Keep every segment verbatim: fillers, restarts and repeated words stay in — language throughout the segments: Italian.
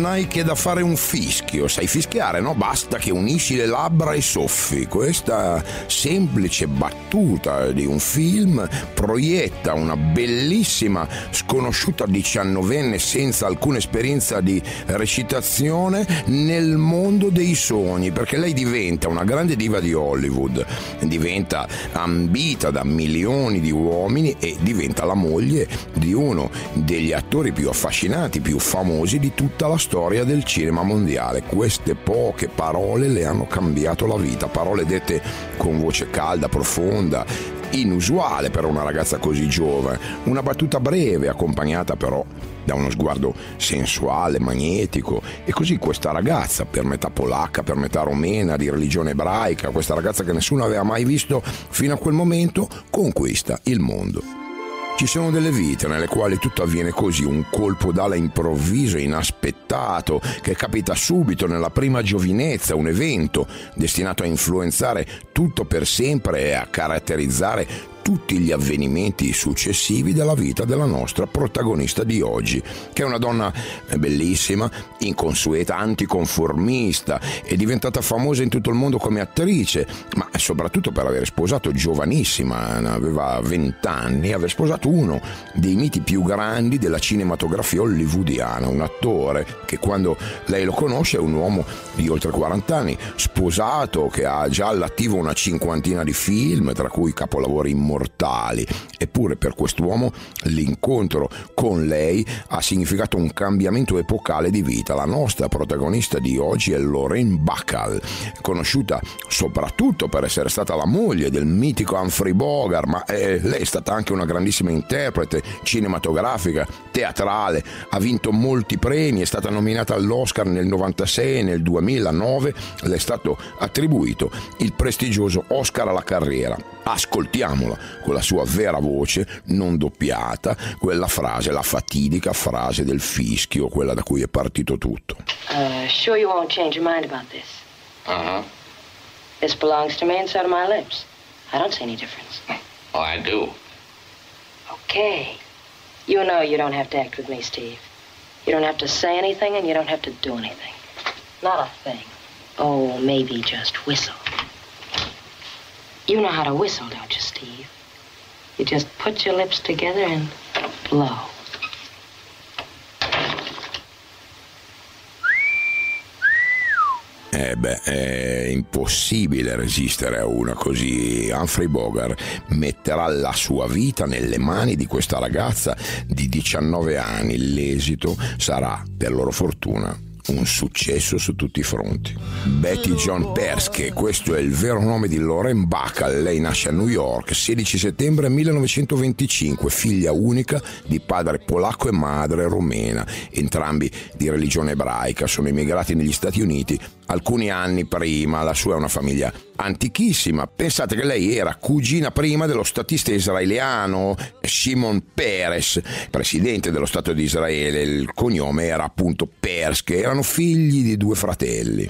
hai che da fare un fischio, sai fischiare, no? Basta che unisci le labbra e soffi. Questa semplice battuta di un film proietta una bellissima sconosciuta diciannovenne senza alcuna esperienza di recitazione nel mondo dei sogni, perché lei diventa una grande diva di Hollywood, diventa ambita da milioni di uomini e diventa la moglie di uno degli attori più affascinanti, più famosi di tutta la storia del cinema mondiale. Queste poche parole le hanno cambiato la vita, parole dette con voce calda, profonda, inusuale per una ragazza così giovane, una battuta breve accompagnata però da uno sguardo sensuale, magnetico. E così questa ragazza, per metà polacca, per metà romena, di religione ebraica, questa ragazza che nessuno aveva mai visto fino a quel momento, conquista il mondo. Ci sono delle vite nelle quali tutto avviene così, un colpo d'ala improvviso, inaspettato, che capita subito nella prima giovinezza, un evento destinato a influenzare tutto per sempre e a caratterizzare tutti gli avvenimenti successivi della vita della nostra protagonista di oggi, che è una donna bellissima, inconsueta, anticonformista, è diventata famosa in tutto il mondo come attrice, ma soprattutto per aver sposato giovanissima, aveva vent'anni, aver sposato uno dei miti più grandi della cinematografia hollywoodiana, un attore che quando lei lo conosce è un uomo di oltre quaranta anni, sposato, che ha già all'attivo una cinquantina di film, tra cui capolavori immortali. Eppure per quest'uomo l'incontro con lei ha significato un cambiamento epocale di vita. La nostra protagonista di oggi è Lorraine Bacall, conosciuta soprattutto per essere stata la moglie del mitico Humphrey Bogart, ma eh, lei è stata anche una grandissima interprete cinematografica, teatrale, ha vinto molti premi, è stata nominata all'Oscar nel novantasei e nel duemilanove le è stato attribuito il prestigioso Oscar alla carriera. Ascoltiamola con la sua vera voce, non doppiata, quella frase, la fatidica frase del fischio, quella da cui è partito tutto. Uh, sure you won't change your mind about this? Uh-huh. This belongs to me inside of my lips. I don't see any difference. Oh, I do. Okay. You know you don't have to act with me, Steve. You don't have to say anything and you don't have to do anything. Not a thing. Oh, maybe just whistle. You know how to whistle, don't you, Steve? You just put your lips together and blow. Eh beh, è impossibile resistere a una così. Humphrey Bogart metterà la sua vita nelle mani di questa ragazza di diciannove anni. L'esito sarà, per loro fortuna, un successo su tutti i fronti. Betty John Perske, questo è il vero nome di Lorraine Bacall. Lei nasce a New York sedici settembre millenovecentoventicinque, figlia unica di padre polacco e madre romena, entrambi di religione ebraica. Sono emigrati negli Stati Uniti alcuni anni prima. La sua è una famiglia antichissima. Pensate che lei era cugina prima dello statista israeliano Shimon Peres, presidente dello Stato di Israele. Il cognome era appunto Perske. Erano figli di due fratelli.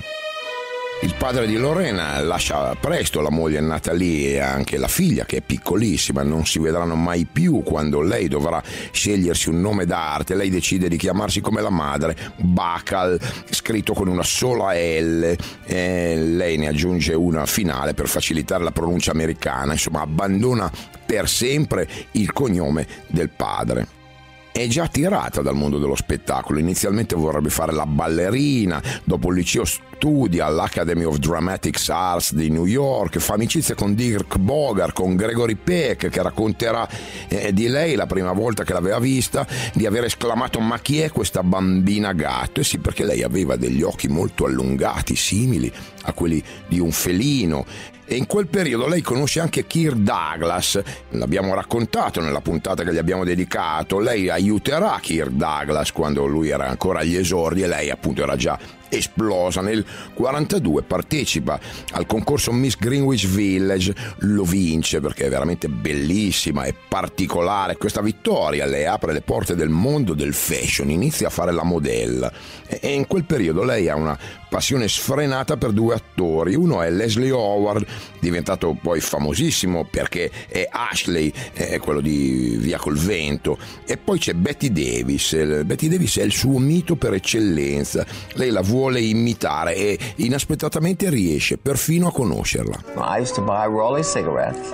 Il padre di Lorena lascia presto la moglie Natalie e anche la figlia, che è piccolissima. Non si vedranno mai più. Quando lei dovrà scegliersi un nome d'arte, lei decide di chiamarsi come la madre, Bacall, scritto con una sola L, e lei ne aggiunge una finale per facilitare la pronuncia americana. Insomma, abbandona per sempre il cognome del padre. È già tirata dal mondo dello spettacolo. Inizialmente vorrebbe fare la ballerina, dopo il liceo studia all'Academy of Dramatic Arts di New York, fa amicizia con Dirk Bogart, con Gregory Peck, che racconterà eh, di lei la prima volta che l'aveva vista, di aver esclamato: ma chi è questa bambina gatto? E sì, perché lei aveva degli occhi molto allungati, simili a quelli di un felino. E in quel periodo lei conosce anche Kirk Douglas, l'abbiamo raccontato nella puntata che gli abbiamo dedicato. Lei aiuterà Kirk Douglas quando lui era ancora agli esordi e lei appunto era già esplosa. Nel quarantadue partecipa al concorso Miss Greenwich Village, lo vince perché è veramente bellissima e particolare. Questa vittoria le apre le porte del mondo del fashion, inizia a fare la modella e in quel periodo lei ha una passione sfrenata per due attori. Uno è Leslie Howard, diventato poi famosissimo perché è Ashley, è quello di Via col vento, e poi c'è Bette Davis. Bette Davis è il suo mito per eccellenza. Lei la vuole imitare e inaspettatamente riesce perfino a conoscerla. I used to buy Rollie cigarettes.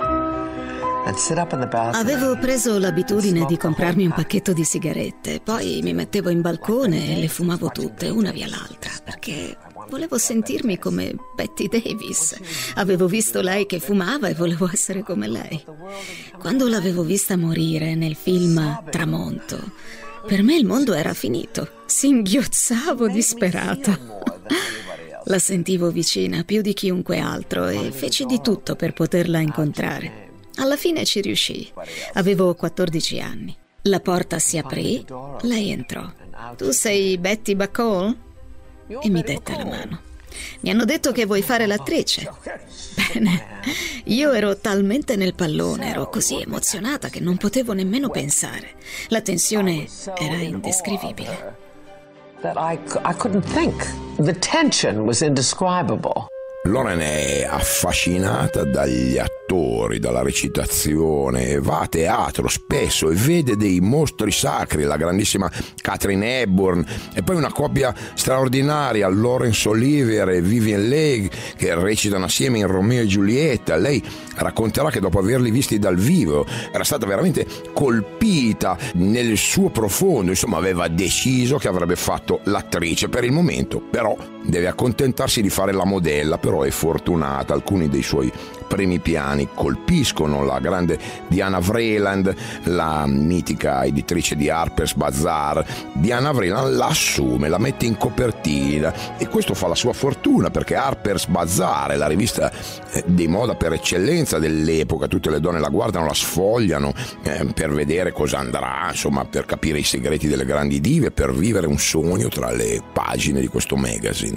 Avevo preso l'abitudine di comprarmi un pacchetto di sigarette, poi mi mettevo in balcone e le fumavo tutte, una via l'altra, perché volevo sentirmi come Bette Davis. Avevo visto lei che fumava e volevo essere come lei. Quando l'avevo vista morire nel film Tramonto, per me il mondo era finito. Singhiozzavo disperata. La sentivo vicina più di chiunque altro e feci di tutto per poterla incontrare. Alla fine ci riuscii. Avevo quattordici anni. La porta si aprì, lei entrò. Tu sei Betty Bacall? E mi dette la mano. Mi hanno detto che vuoi fare l'attrice. Bene, io ero talmente nel pallone, ero così emozionata che non potevo nemmeno pensare. La tensione era indescrivibile. I, I couldn't think. The tension was indescribable. Lauren è affascinata dagli attori, dalla recitazione, va a teatro spesso e vede dei mostri sacri, la grandissima Katharine Hepburn, e poi una coppia straordinaria, Laurence Olivier e Vivien Leigh, che recitano assieme in Romeo e Giulietta. Lei racconterà che dopo averli visti dal vivo era stata veramente colpita nel suo profondo, insomma aveva deciso che avrebbe fatto l'attrice per il momento, però deve accontentarsi di fare la modella, però è fortunata. Alcuni dei suoi primi piani colpiscono. La grande Diana Vreeland, la mitica editrice di Harper's Bazaar, Diana Vreeland la assume, la mette in copertina, e questo fa la sua fortuna, perché Harper's Bazaar è la rivista di moda per eccellenza dell'epoca. Tutte le donne la guardano, la sfogliano eh, per vedere cosa andrà, insomma, per capire i segreti delle grandi dive, per vivere un sogno tra le pagine di questo magazine.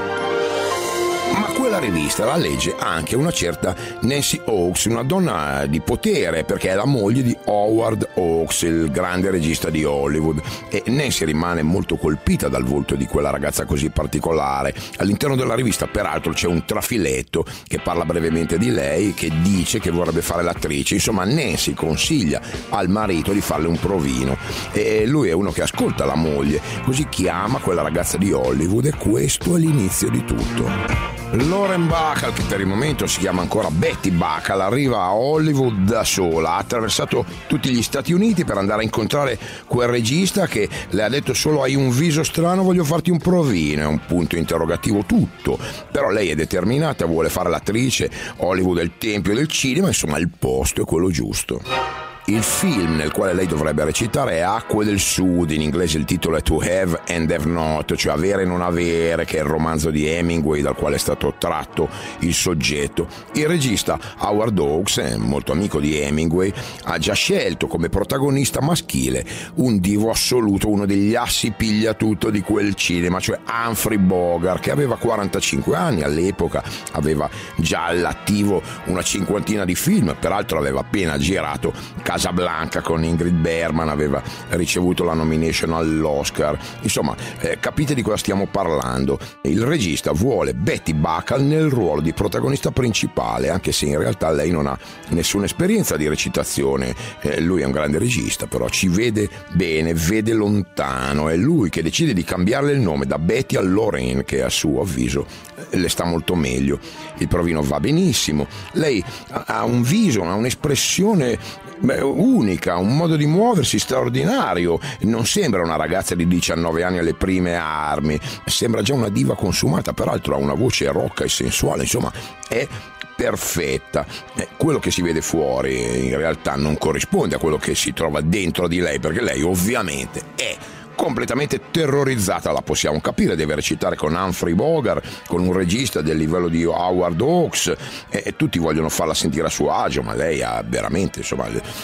Ma quella rivista la legge anche una certa Nancy Hawkes, una donna di potere, perché è la moglie di Howard Hawks, il grande regista di Hollywood, e Nancy rimane molto colpita dal volto di quella ragazza così particolare. All'interno della rivista peraltro c'è un trafiletto che parla brevemente di lei, che dice che vorrebbe fare l'attrice. Insomma, Nancy consiglia al marito di farle un provino e lui è uno che ascolta la moglie, così chiama quella ragazza di Hollywood, e questo è l'inizio di tutto. Lauren Bacall, che per il momento si chiama ancora Betty Bacall, arriva a Hollywood da sola. Ha attraversato tutti gli Stati Uniti per andare a incontrare quel regista che le ha detto solo: hai un viso strano, voglio farti un provino. È un punto interrogativo tutto, però lei è determinata, vuole fare l'attrice. Hollywood è il tempio del cinema, insomma il posto è quello giusto. Il film nel quale lei dovrebbe recitare è Acque del Sud, in inglese il titolo è To Have and Have Not, cioè avere e non avere, che è il romanzo di Hemingway dal quale è stato tratto il soggetto. Il regista Howard Hawks, è molto amico di Hemingway, ha già scelto come protagonista maschile un divo assoluto, uno degli assi pigliatutto di quel cinema, cioè Humphrey Bogart, che aveva quarantacinque anni all'epoca, aveva già all'attivo una cinquantina di film, peraltro aveva appena girato Casablanca con Ingrid Bergman, aveva ricevuto la nomination all'Oscar. Insomma, eh, capite di cosa stiamo parlando. Il regista vuole Betty Bacall nel ruolo di protagonista principale, anche se in realtà lei non ha nessuna esperienza di recitazione. Eh, lui è un grande regista, però ci vede bene, vede lontano. È lui che decide di cambiarle il nome da Betty a Lauren, che a suo avviso le sta molto meglio. Il provino va benissimo, lei ha un viso, ha un'espressione Beh, unica, un modo di muoversi straordinario. Non sembra una ragazza di diciannove anni alle prime armi, sembra già una diva consumata, peraltro ha una voce rocca e sensuale, insomma è perfetta. Eh, quello che si vede fuori in realtà non corrisponde a quello che si trova dentro di lei, perché lei ovviamente è completamente terrorizzata, la possiamo capire, deve recitare con Humphrey Bogart, con un regista del livello di Howard Hawks, e, e tutti vogliono farla sentire a suo agio, ma lei ha veramente, insomma,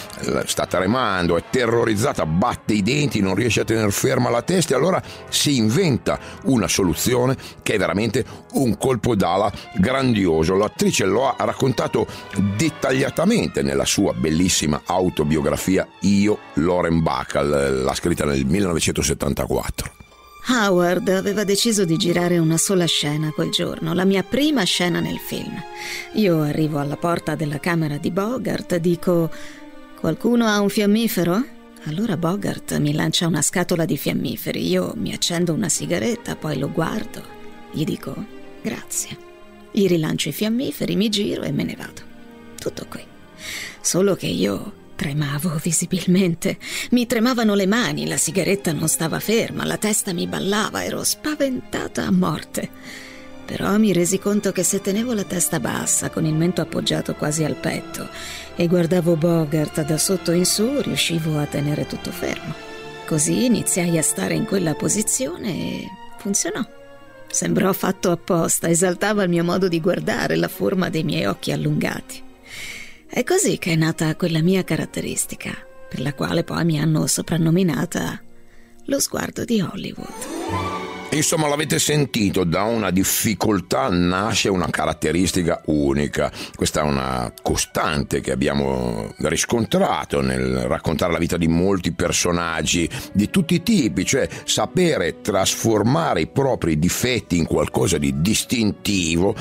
sta tremando, è terrorizzata, batte i denti, non riesce a tenere ferma la testa, e allora si inventa una soluzione che è veramente un colpo d'ala grandioso. L'attrice lo ha raccontato dettagliatamente nella sua bellissima autobiografia Io, Lauren Bacall, l'ha scritta nel millenovecentosettantaquattro. Howard aveva deciso di girare una sola scena quel giorno, la mia prima scena nel film. Io arrivo alla porta della camera di Bogart, dico: qualcuno ha un fiammifero? Allora Bogart mi lancia una scatola di fiammiferi, io mi accendo una sigaretta, poi lo guardo, gli dico grazie, gli rilancio i fiammiferi, mi giro e me ne vado. Tutto qui. Solo che io tremavo visibilmente, mi tremavano le mani, la sigaretta non stava ferma, la testa mi ballava, ero spaventata a morte. Però mi resi conto che se tenevo la testa bassa, con il mento appoggiato quasi al petto, e guardavo Bogart da sotto in su, riuscivo a tenere tutto fermo. Così iniziai a stare in quella posizione e funzionò. Sembrò fatto apposta, esaltava il mio modo di guardare, la forma dei miei occhi allungati. È così che è nata quella mia caratteristica, per la quale poi mi hanno soprannominata lo sguardo di Hollywood. Insomma, l'avete sentito, da una difficoltà nasce una caratteristica unica. Questa è una costante che abbiamo riscontrato nel raccontare la vita di molti personaggi di tutti i tipi, cioè sapere trasformare i propri difetti in qualcosa di distintivo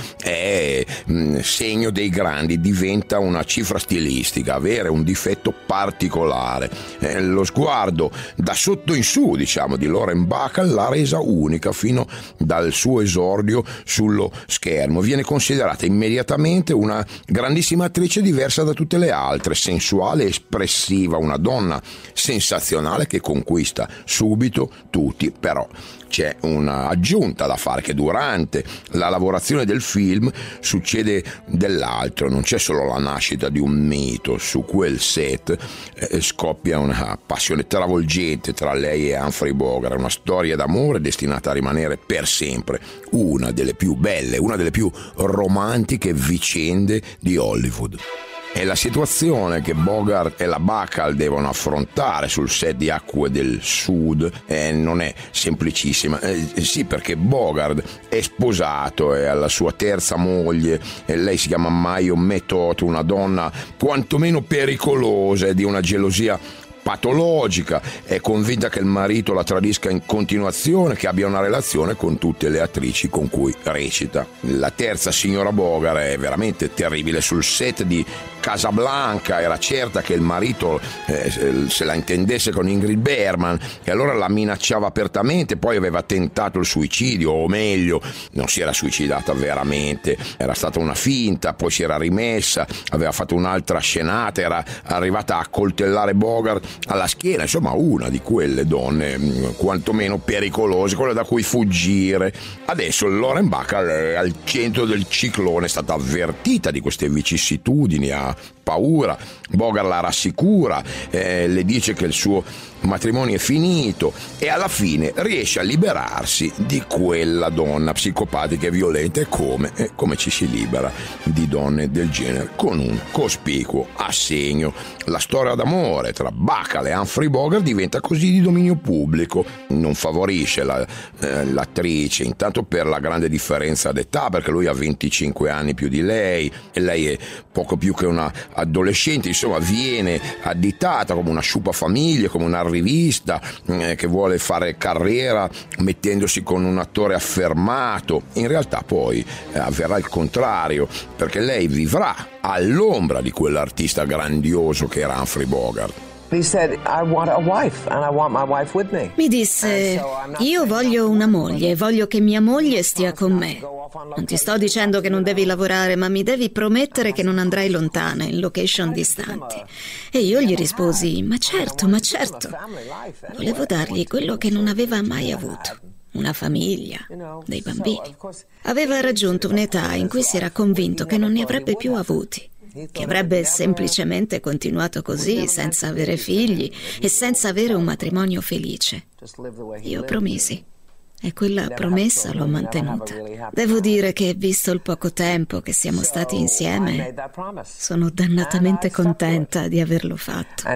è mh, segno dei grandi, diventa una cifra stilistica, avere un difetto particolare. Eh, lo sguardo da sotto in su, diciamo, di Lauren Bacall l'ha resa unica fino dal suo esordio sullo schermo. Viene considerata immediatamente una grandissima attrice diversa da tutte le altre, sensuale, espressiva, una donna sensazionale che conquista subito tutti. Però c'è un'aggiunta da fare, che durante la lavorazione del film succede dell'altro, non c'è solo la nascita di un mito. Su quel set eh, scoppia una passione travolgente tra lei e Humphrey Bogart, una storia d'amore destinata a rimanere per sempre una delle più belle, una delle più romantiche vicende di Hollywood. È la situazione che Bogart e la Bacall devono affrontare sul set di Acque del Sud eh, non è semplicissima. Eh, sì, perché Bogart è sposato, è alla sua terza moglie, e lei si chiama Mayo Method, una donna quantomeno pericolosa e di una gelosia patologica, è convinta che il marito la tradisca in continuazione, che abbia una relazione con tutte le attrici con cui recita. La terza, signora Bogart, è veramente terribile. Sul set di Casablanca era certa che il marito eh, se la intendesse con Ingrid Bergman, e allora la minacciava apertamente. Poi aveva tentato il suicidio, o meglio, non si era suicidata veramente, era stata una finta, poi si era rimessa, aveva fatto un'altra scenata, era arrivata a coltellare Bogart alla schiena. Insomma, una di quelle donne mh, quantomeno pericolose, quelle da cui fuggire. Adesso Lauren Bacall è al centro del ciclone, è stata avvertita di queste vicissitudini, ha paura. Bogart la rassicura, eh, le dice che il suo matrimonio è finito, e alla fine riesce a liberarsi di quella donna psicopatica e violenta. E come, eh, come ci si libera di donne del genere? Con un cospicuo assegno. La storia d'amore tra Bacall e Humphrey Bogart diventa così di dominio pubblico. Non favorisce la, eh, l'attrice, intanto per la grande differenza d'età, perché lui ha venticinque anni più di lei e lei è poco più che una adolescente. Insomma, viene additata come una sciupafamiglie, come una rivista eh, che vuole fare carriera mettendosi con un attore affermato. In realtà poi eh, avverrà il contrario, perché lei vivrà all'ombra di quell'artista grandioso che era Humphrey Bogart. He said, I want a wife and I want my wife with me. Mi disse: io voglio una moglie e voglio che mia moglie stia con me. Non ti sto dicendo che non devi lavorare, ma mi devi promettere che non andrai lontana, in location distanti. E io gli risposi: ma certo, ma certo. Volevo dargli quello che non aveva mai avuto: una famiglia, dei bambini. Aveva raggiunto un'età in cui si era convinto che non ne avrebbe più avuti, che avrebbe semplicemente continuato così, senza avere figli e senza avere un matrimonio felice. Io promisi, e quella promessa l'ho mantenuta. Devo dire che, visto il poco tempo che siamo stati insieme, sono dannatamente contenta di averlo fatto.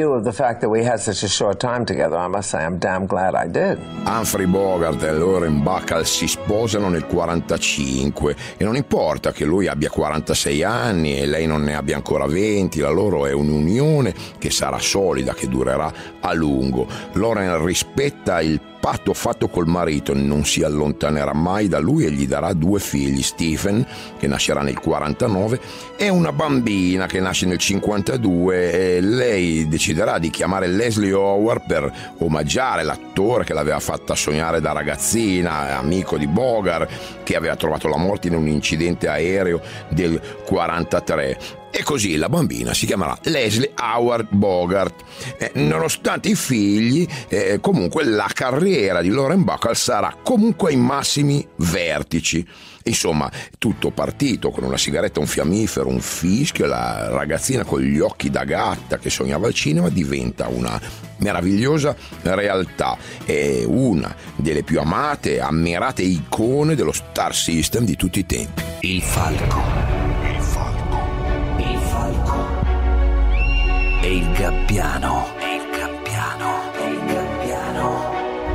Humphrey Bogart e Lauren Bacall si sposano nel quarantacinque, e non importa che lui abbia quarantasei anni e lei non ne abbia ancora venti, la loro è un'unione che sarà solida, che durerà a lungo. Lauren rispetta il patto fatto col marito, non si allontanerà mai da lui e gli darà due figli, Stephen, che nascerà nel quarantanove, e una bambina che nasce nel cinquantadue, e lei deciderà di chiamare Leslie Howard per omaggiare l'attore che l'aveva fatta sognare da ragazzina, amico di Bogart, che aveva trovato la morte in un incidente aereo del quarantatré. E così la bambina si chiamerà Leslie Howard Bogart. Eh, nonostante i figli, eh, comunque la carriera di Lauren Bacall sarà comunque ai massimi vertici. Insomma, tutto partito con una sigaretta, un fiammifero, un fischio, la ragazzina con gli occhi da gatta che sognava il cinema diventa una meravigliosa realtà. È una delle più amate e ammirate icone dello Star System di tutti i tempi. Il falco. E il gabbiano, e il gabbiano, e il gabbiano.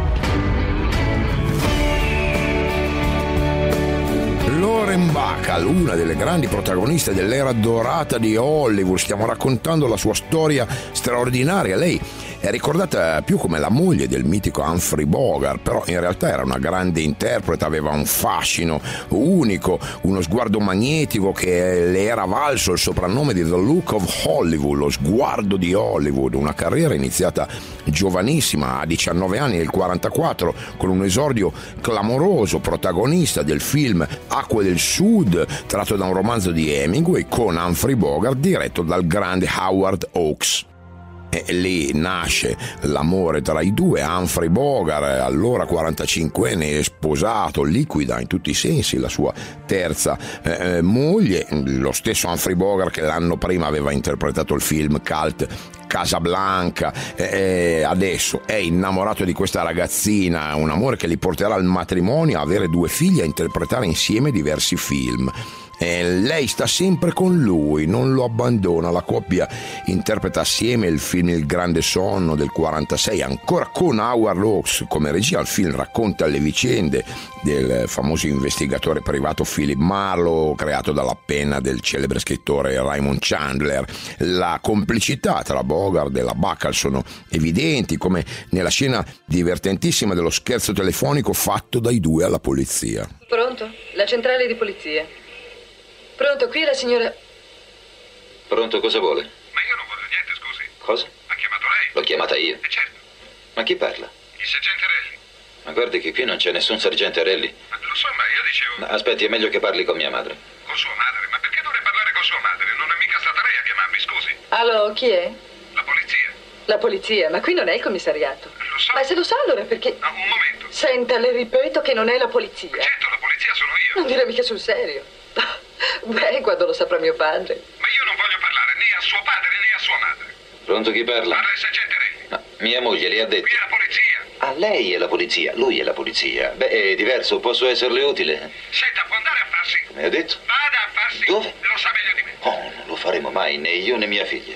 Lauren Bacall, una delle grandi protagoniste dell'era dorata di Hollywood, stiamo raccontando la sua storia straordinaria. Lei è ricordata più come la moglie del mitico Humphrey Bogart, però in realtà era una grande interprete, aveva un fascino unico, uno sguardo magnetico che le era valso il soprannome di The Look of Hollywood, lo sguardo di Hollywood, una carriera iniziata giovanissima, a diciannove anni, nel quarantaquattro, con un esordio clamoroso, protagonista del film Acque del Sud, tratto da un romanzo di Hemingway, con Humphrey Bogart, diretto dal grande Howard Hawks. E lì nasce l'amore tra i due. Humphrey Bogart, allora quarantacinquenne, sposato, liquida in tutti i sensi la sua terza eh, moglie, lo stesso Humphrey Bogart che l'anno prima aveva interpretato il film cult Casablanca, eh, adesso è innamorato di questa ragazzina, un amore che li porterà al matrimonio, a avere due figli, a interpretare insieme diversi film. E lei sta sempre con lui, non lo abbandona. La coppia interpreta assieme il film Il Grande Sonno del quarantasei, ancora con Howard Hawks come regia. Il film racconta le vicende del famoso investigatore privato Philip Marlowe, creato dalla penna del celebre scrittore Raymond Chandler. La complicità tra Bogart e la Bacall sono evidenti, come nella scena divertentissima dello scherzo telefonico fatto dai due alla polizia. Pronto? La centrale di polizia. Pronto, qui la signora... Pronto, cosa vuole? Ma io non voglio niente, scusi. Cosa? Ha chiamato lei? L'ho chiamata io. Eh certo. Ma chi parla? Il sergente Relli. Ma guardi che qui non c'è nessun sergente Relli. Ma lo so, ma io dicevo... Ma aspetti, è meglio che parli con mia madre. Con sua madre? Ma perché dovrei parlare con sua madre? Non è mica stata lei a chiamarmi, scusi. Allo, chi è? La polizia. La polizia, ma qui non è il commissariato. Lo so. Ma se lo sa allora perché... No, un momento. Senta, le ripeto che non è la polizia. Certo, la polizia sono io. Non dire mica sul serio. Beh, quando lo saprà mio padre. Ma io non voglio parlare né a suo padre né a sua madre. Pronto, chi parla? Parla il sergente Relli. No, mia moglie le ha detto. Qui è la polizia. Ah, lei è la polizia, lui è la polizia. Beh, è diverso, posso esserle utile? Senta, può andare a farsi... Come ha detto? Vada a farsi... Dove? Lo sa meglio di me. Oh, non lo faremo mai, né io né mia figlia.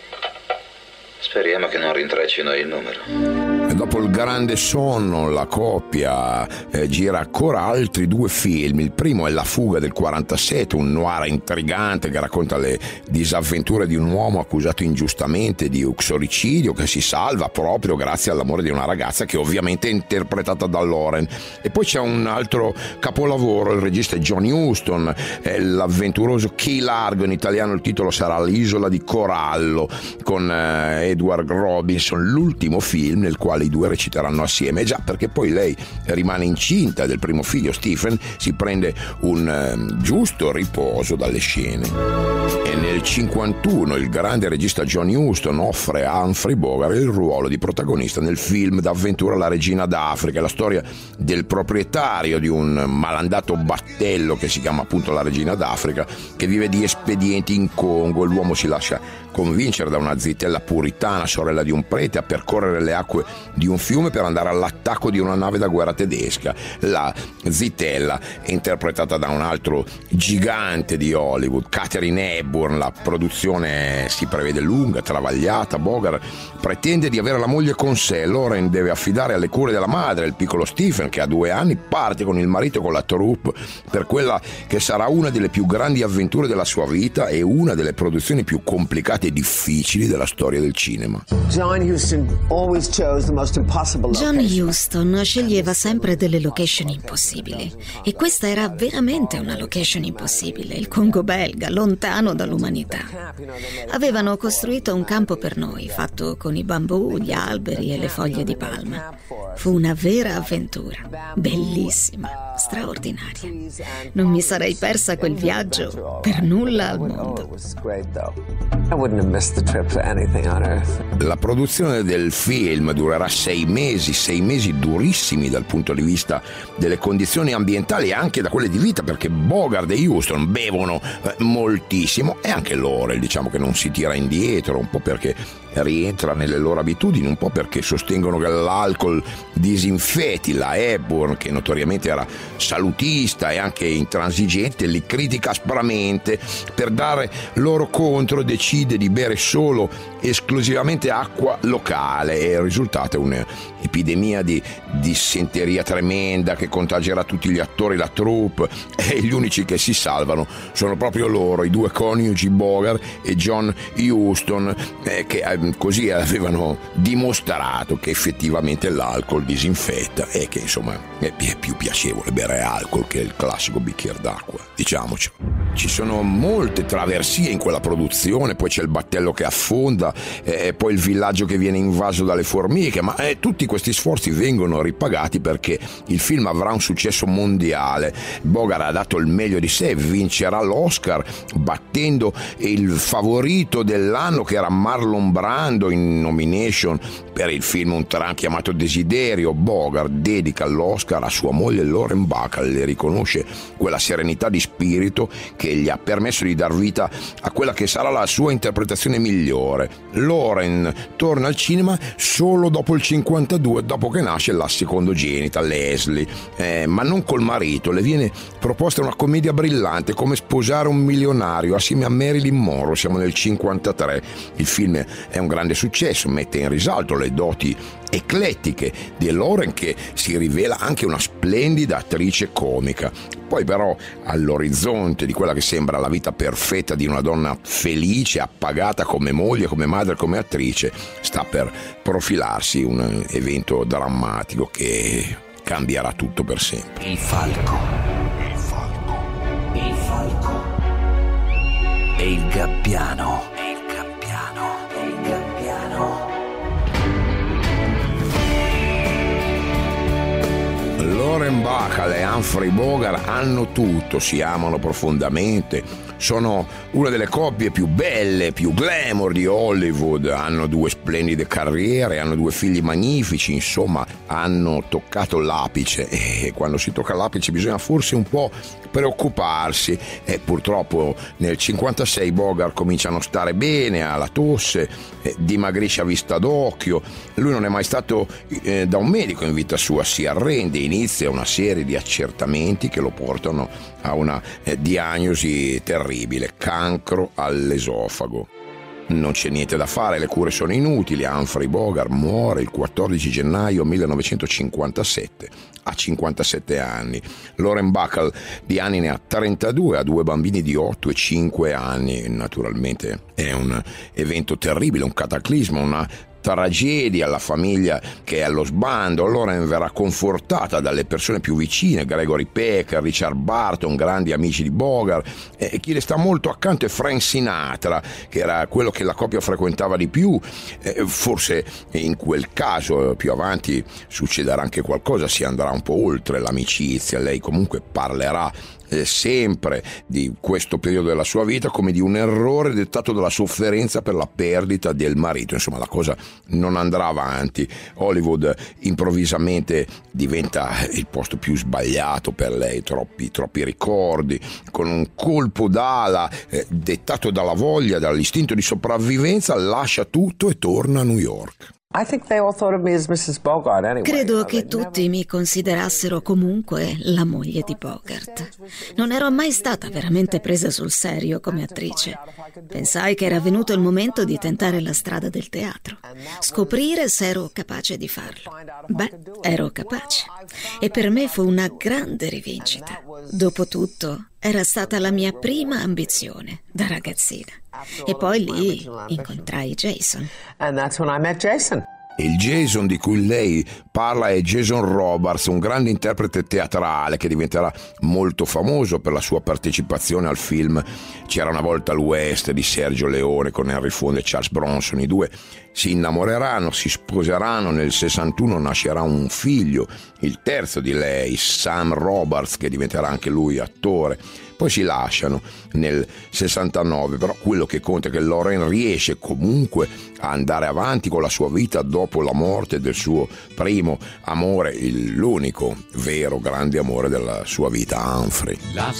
Speriamo che non rintraccino il numero. E dopo Il Grande Sonno la coppia eh, gira ancora altri due film. Il primo è La fuga del quarantasette, un noir intrigante che racconta le disavventure di un uomo accusato ingiustamente di uxoricidio che si salva proprio grazie all'amore di una ragazza che ovviamente è interpretata da Lauren. E poi c'è un altro capolavoro, il regista è John Huston, eh, l'avventuroso Key Largo, in italiano il titolo sarà L'isola di Corallo, con eh, Edward Robinson, l'ultimo film nel quale i due reciteranno assieme. Già, perché poi lei rimane incinta del primo figlio Stephen, si prende un eh, giusto riposo dalle scene. E nel cinquantuno il grande regista John Huston offre a Humphrey Bogart il ruolo di protagonista nel film d'avventura La Regina d'Africa, la storia del proprietario di un malandato battello che si chiama appunto La Regina d'Africa, che vive di espedienti in Congo. L'uomo si lascia convincere da una zitella puritana, sorella di un prete, a percorrere le acque di un fiume per andare all'attacco di una nave da guerra tedesca. La zitella è interpretata da un altro gigante di Hollywood, Katharine Hepburn. La produzione si prevede lunga, travagliata. Bogart pretende di avere la moglie con sé. Lauren deve affidare alle cure della madre il piccolo Stephen, che ha due anni, parte con il marito e con la troupe per quella che sarà una delle più grandi avventure della sua vita e una delle produzioni più complicate e difficili della storia del cinema. John Huston always chose the most John Huston sceglieva sempre delle location impossibili e questa era veramente una location impossibile, il Congo belga, lontano dall'umanità. Avevano costruito un campo per noi, fatto con i bambù, gli alberi e le foglie di palma. Fu una vera avventura, bellissima, straordinaria. Non mi sarei persa quel viaggio per nulla al mondo. La produzione del film durerà sei mesi, sei mesi durissimi dal punto di vista delle condizioni ambientali e anche da quelle di vita, perché Bogart e Huston bevono eh, moltissimo e anche Laurel, diciamo che non si tira indietro, un po' perché rientra nelle loro abitudini, un po' perché sostengono che l'alcol disinfetti. La Hepburn, che notoriamente era salutista e anche intransigente, li critica aspramente. Per dare loro contro decide di bere solo esclusivamente acqua locale e il risultato è un'epidemia di dissenteria tremenda che contagerà tutti gli attori, la troupe, e gli unici che si salvano sono proprio loro, i due coniugi Bogart e John Huston, eh, che eh, così avevano dimostrato che effettivamente l'alcol disinfetta e che insomma è più piacevole bere alcol che il classico bicchiere d'acqua, diciamoci. Ci sono molte traversie in quella produzione, poi c'è il battello che affonda e poi il villaggio che viene invaso dalle formiche, ma eh, tutti questi sforzi vengono ripagati perché il film avrà un successo mondiale. Bogart ha dato il meglio di sé, vincerà l'Oscar battendo il favorito dell'anno che era Marlon Brando in nomination per il film Un tram chiamato Desiderio. Bogart dedica l'Oscar a sua moglie Lauren Bacall, le riconosce quella serenità di spirito che gli ha permesso di dar vita a quella che sarà la sua interpretazione migliore. Lauren torna al cinema solo dopo il cinquantadue, dopo che nasce la secondogenita Leslie, eh, ma non col marito. Le viene proposta una commedia brillante, Come sposare un milionario, assieme a Marilyn Monroe. Siamo nel cinquantatré. Il film è un grande successo, mette in risalto le doti eclettiche di Lauren, che si rivela anche una splendida attrice comica. Poi però all'orizzonte di quella che sembra la vita perfetta di una donna felice, appagata come moglie, come madre, come attrice, sta per profilarsi un evento drammatico che cambierà tutto per sempre. Il falco, il falco, il falco e il gabbiano, e il gabbiano, e il gabbiano. Lauren Bacall e Humphrey Bogart hanno tutto, si amano profondamente, sono una delle coppie più belle, più glamour di Hollywood, hanno due splendide carriere, hanno due figli magnifici, insomma hanno toccato l'apice e quando si tocca l'apice bisogna forse un po' preoccuparsi e purtroppo nel cinquantasei Bogart comincia a non stare bene, ha la tosse, eh, dimagrisce a vista d'occhio. Lui non è mai stato eh, da un medico in vita sua, si arrende, inizia una serie di accertamenti che lo portano a una eh, diagnosi terribile, cancro all'esofago. Non c'è niente da fare, le cure sono inutili. Humphrey Bogart muore il quattordici gennaio millenovecentocinquantasette a cinquantasette anni. Lauren Bacall di anni ne ha trentadue, ha due bambini di otto e cinque anni. Naturalmente è un evento terribile, un cataclisma, una tragedia, la famiglia che è allo sbando. Lauren verrà confortata dalle persone più vicine, Gregory Peck, Richard Barton, grandi amici di Bogart, e chi le sta molto accanto è Frank Sinatra, che era quello che la coppia frequentava di più. Eh, forse in quel caso più avanti succederà anche qualcosa, si andrà un po' oltre l'amicizia. Lei comunque parlerà eh, sempre di questo periodo della sua vita come di un errore dettato dalla sofferenza per la perdita del marito. Insomma, la cosa non andrà avanti. Hollywood improvvisamente diventa il posto più sbagliato per lei, troppi, troppi ricordi, con un colpo d'ala eh, dettato dalla voglia, dall'istinto di sopravvivenza, lascia tutto e torna a New York. Credo che tutti mi considerassero comunque la moglie di Bogart. Non ero mai stata veramente presa sul serio come attrice. Pensai che era venuto il momento di tentare la strada del teatro, scoprire se ero capace di farlo. Beh, ero capace. E per me fu una grande rivincita. Dopotutto, era stata la mia prima ambizione da ragazzina. E poi lì incontrai Jason. Il Jason di cui lei parla è Jason Robards, un grande interprete teatrale che diventerà molto famoso per la sua partecipazione al film C'era una volta l'West di Sergio Leone con Henry Fonda e Charles Bronson. I due si innamoreranno, si sposeranno, nel sessantuno nascerà un figlio, il terzo di lei, Sam Robards, che diventerà anche lui attore. Poi si lasciano nel sessantanove, però quello che conta è che Lauren riesce comunque a andare avanti con la sua vita dopo la morte del suo primo amore, l'unico vero grande amore della sua vita, Humphrey.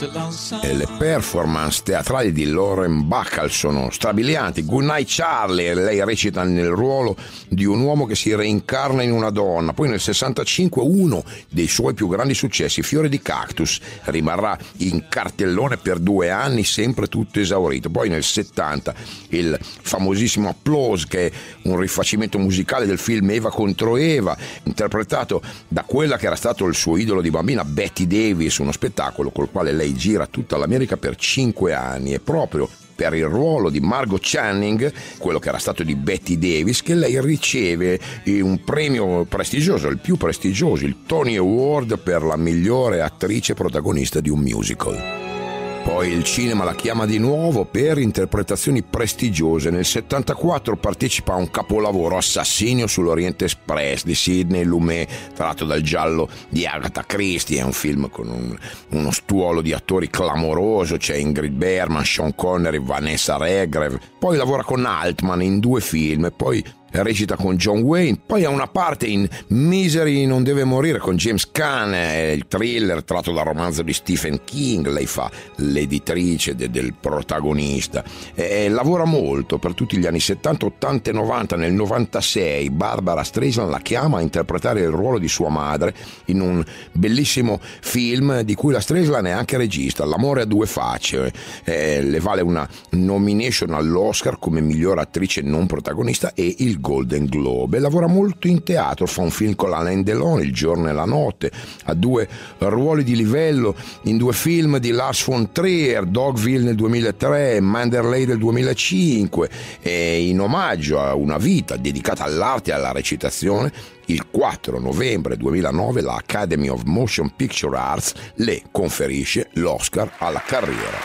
E le performance teatrali di Lauren Bacall sono strabilianti. Goodnight Charlie, lei recita nel ruolo di un uomo che si reincarna in una donna. Poi nel sessantacinque uno dei suoi più grandi successi, Fiore di Cactus, rimarrà in cartellone per due anni, sempre tutto esaurito. Poi nel settanta il famosissimo Applause, che è un rifacimento musicale del film Eva contro Eva, interpretato da quella che era stato il suo idolo di bambina, Betty Davis, uno spettacolo col quale lei gira tutta l'America per cinque anni. E proprio per il ruolo di Margot Channing, quello che era stato di Betty Davis, che lei riceve un premio prestigioso, il più prestigioso, il Tony Award per la migliore attrice protagonista di un musical. Poi il cinema la chiama di nuovo per interpretazioni prestigiose. Nel settantaquattro partecipa a un capolavoro, Assassinio sull'Oriente Express di Sidney Lumet, tratto dal giallo di Agatha Christie. È un film con un, uno stuolo di attori clamoroso, c'è Ingrid Bergman, Sean Connery, Vanessa Redgrave. Poi lavora con Altman in due film e poi recita con John Wayne. Poi ha una parte in Misery non deve morire con James Caan, il thriller tratto dal romanzo di Stephen King. Lei fa l'editrice de, del protagonista e lavora molto per tutti gli anni settanta, ottanta e novanta. Nel novantasei Barbara Streisand la chiama a interpretare il ruolo di sua madre in un bellissimo film di cui la Streisand è anche regista, L'amore a due facce. Eh, le vale una nomination all'Oscar come miglior attrice non protagonista e il Golden Globe. E lavora molto in teatro, fa un film con Alain Delon, Il giorno e la notte, ha due ruoli di livello in due film di Lars von Trier, Dogville nel duemilatré, Manderley del duemilacinque, e in omaggio a una vita dedicata all'arte e alla recitazione, il quattro novembre duemilanove la Academy of Motion Picture Arts le conferisce l'Oscar alla carriera.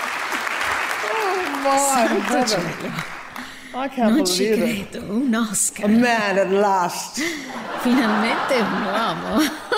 Santo cielo! Non ci credo, un Oscar. A man at last. Finalmente un uomo.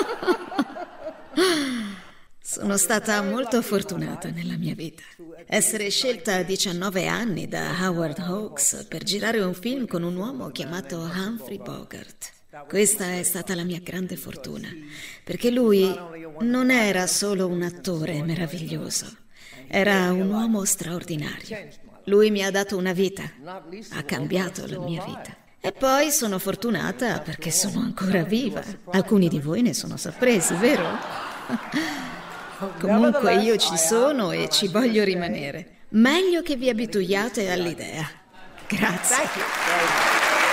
Sono stata molto fortunata nella mia vita. Essere scelta a diciannove anni da Howard Hawks per girare un film con un uomo chiamato Humphrey Bogart. Questa è stata la mia grande fortuna, perché lui non era solo un attore meraviglioso, era un uomo straordinario. Lui mi ha dato una vita, ha cambiato la mia vita. E poi sono fortunata perché sono ancora viva. Alcuni di voi ne sono sorpresi, vero? Comunque io ci sono e ci voglio rimanere. Meglio che vi abituiate all'idea. Grazie.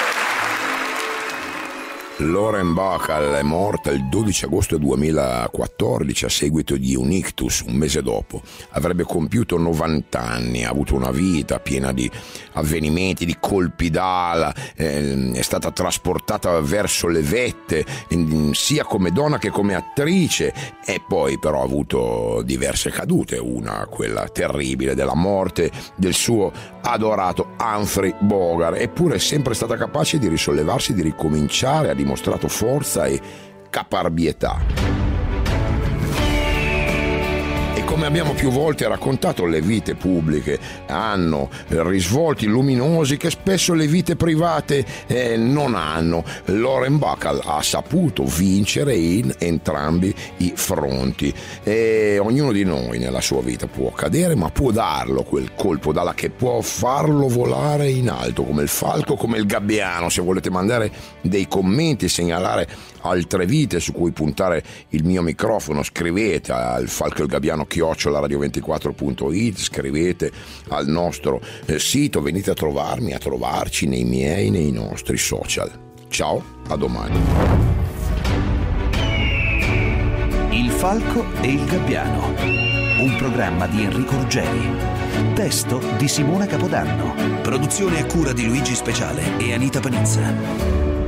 Lauren Bacall è morta il dodici agosto duemilaquattordici a seguito di un ictus, un mese dopo. Avrebbe compiuto novanta anni, ha avuto una vita piena di avvenimenti, di colpi d'ala, eh, è stata trasportata verso le vette sia come donna che come attrice, e poi però ha avuto diverse cadute, una quella terribile della morte del suo adorato Humphrey Bogart, eppure è sempre stata capace di risollevarsi, di ricominciare, a dimostrato forza e caparbietà. E come abbiamo più volte raccontato, le vite pubbliche hanno risvolti luminosi che spesso le vite private eh, non hanno. Lauren Bacall ha saputo vincere in entrambi i fronti, e ognuno di noi nella sua vita può cadere, ma può darlo quel colpo d'ala che può farlo volare in alto come il falco, come il gabbiano. Se volete mandare dei commenti, segnalare altre vite su cui puntare il mio microfono, scrivete al falco il gabbiano chiocciola radio ventiquattro punto it, scrivete al nostro eh, sito, venite a trovarmi, a trovarci nei miei, nei nostri social. Ciao, a domani. Il falco e il gabbiano, un programma di Enrico Ruggeri, testo di Simona Capodanno, produzione a cura di Luigi Speciale e Anita Panizza.